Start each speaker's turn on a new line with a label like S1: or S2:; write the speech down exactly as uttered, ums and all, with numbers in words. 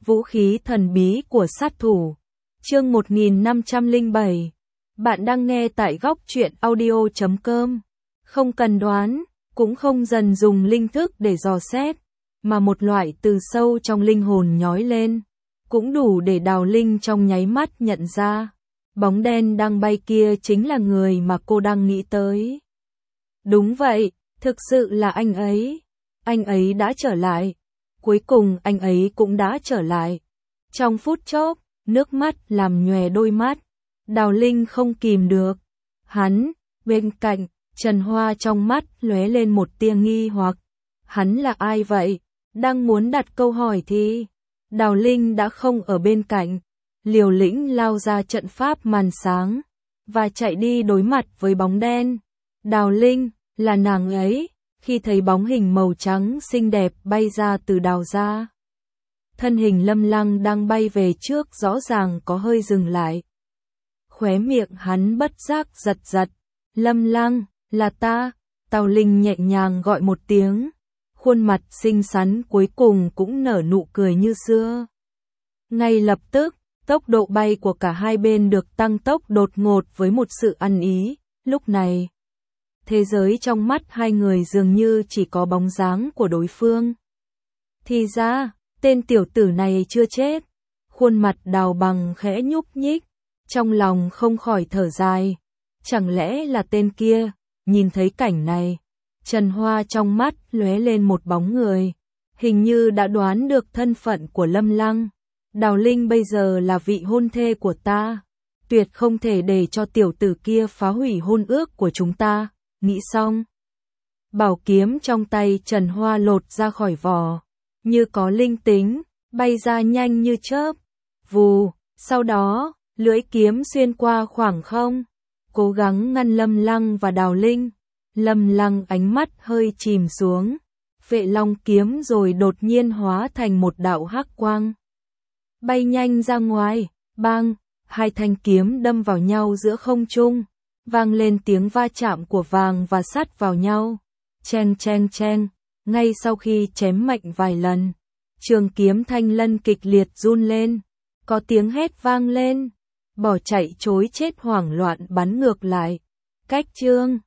S1: Vũ khí thần bí của sát thủ. Chương một nghìn năm trăm lẻ bảy. Bạn đang nghe tại góc truyện audio chấm com. Không cần đoán, cũng không dần dùng linh thức để dò xét, mà một loại từ sâu trong linh hồn nhói lên, cũng đủ để Đào Linh trong nháy mắt nhận ra, bóng đen đang bay kia chính là người mà cô đang nghĩ tới. Đúng vậy, thực sự là anh ấy. Anh ấy đã trở lại. Cuối cùng anh ấy cũng đã trở lại. Trong phút chốc, nước mắt làm nhòe đôi mắt. Đào Linh không kìm được. Hắn, bên cạnh, Trần Hoa trong mắt lóe lên một tia nghi hoặc. Hắn là ai vậy? Đang muốn đặt câu hỏi thì Đào Linh đã không ở bên cạnh. Liều lĩnh lao ra trận pháp màn sáng và chạy đi đối mặt với bóng đen. Đào Linh, là nàng ấy. Khi thấy bóng hình màu trắng xinh đẹp bay ra từ Đào ra, thân hình Lâm Lăng đang bay về trước rõ ràng có hơi dừng lại. Khóe miệng hắn bất giác giật giật. Lâm Lăng, là ta. Đào Linh nhẹ nhàng gọi một tiếng. Khuôn mặt xinh xắn cuối cùng cũng nở nụ cười như xưa. Ngay lập tức, tốc độ bay của cả hai bên được tăng tốc đột ngột với một sự ăn ý. Lúc này, thế giới trong mắt hai người dường như chỉ có bóng dáng của đối phương. Thì ra, tên tiểu tử này chưa chết. Khuôn mặt Đào Bằng khẽ nhúc nhích, trong lòng không khỏi thở dài. Chẳng lẽ là tên kia? Nhìn thấy cảnh này, Trần Hoa trong mắt lóe lên một bóng người, hình như đã đoán được thân phận của Lâm Lăng. Đào Linh bây giờ là vị hôn thê của ta, tuyệt không thể để cho tiểu tử kia phá hủy hôn ước của chúng ta. Nghĩ xong, bảo kiếm trong tay Trần Hoa lột ra khỏi vỏ, như có linh tính, bay ra nhanh như chớp. Vù, sau đó, lưỡi kiếm xuyên qua khoảng không, cố gắng ngăn Lâm Lăng và Đào Linh. Lâm Lăng ánh mắt hơi chìm xuống, Vệ Long kiếm rồi đột nhiên hóa thành một đạo hắc quang, bay nhanh ra ngoài. Bang, hai thanh kiếm đâm vào nhau giữa không trung, vang lên tiếng va chạm của vàng và sắt vào nhau. Cheng cheng cheng, ngay sau khi chém mạnh vài lần, trường kiếm thanh lân kịch liệt run lên, có tiếng hét vang lên, bỏ chạy chối chết hoảng loạn bắn ngược lại. Cách chương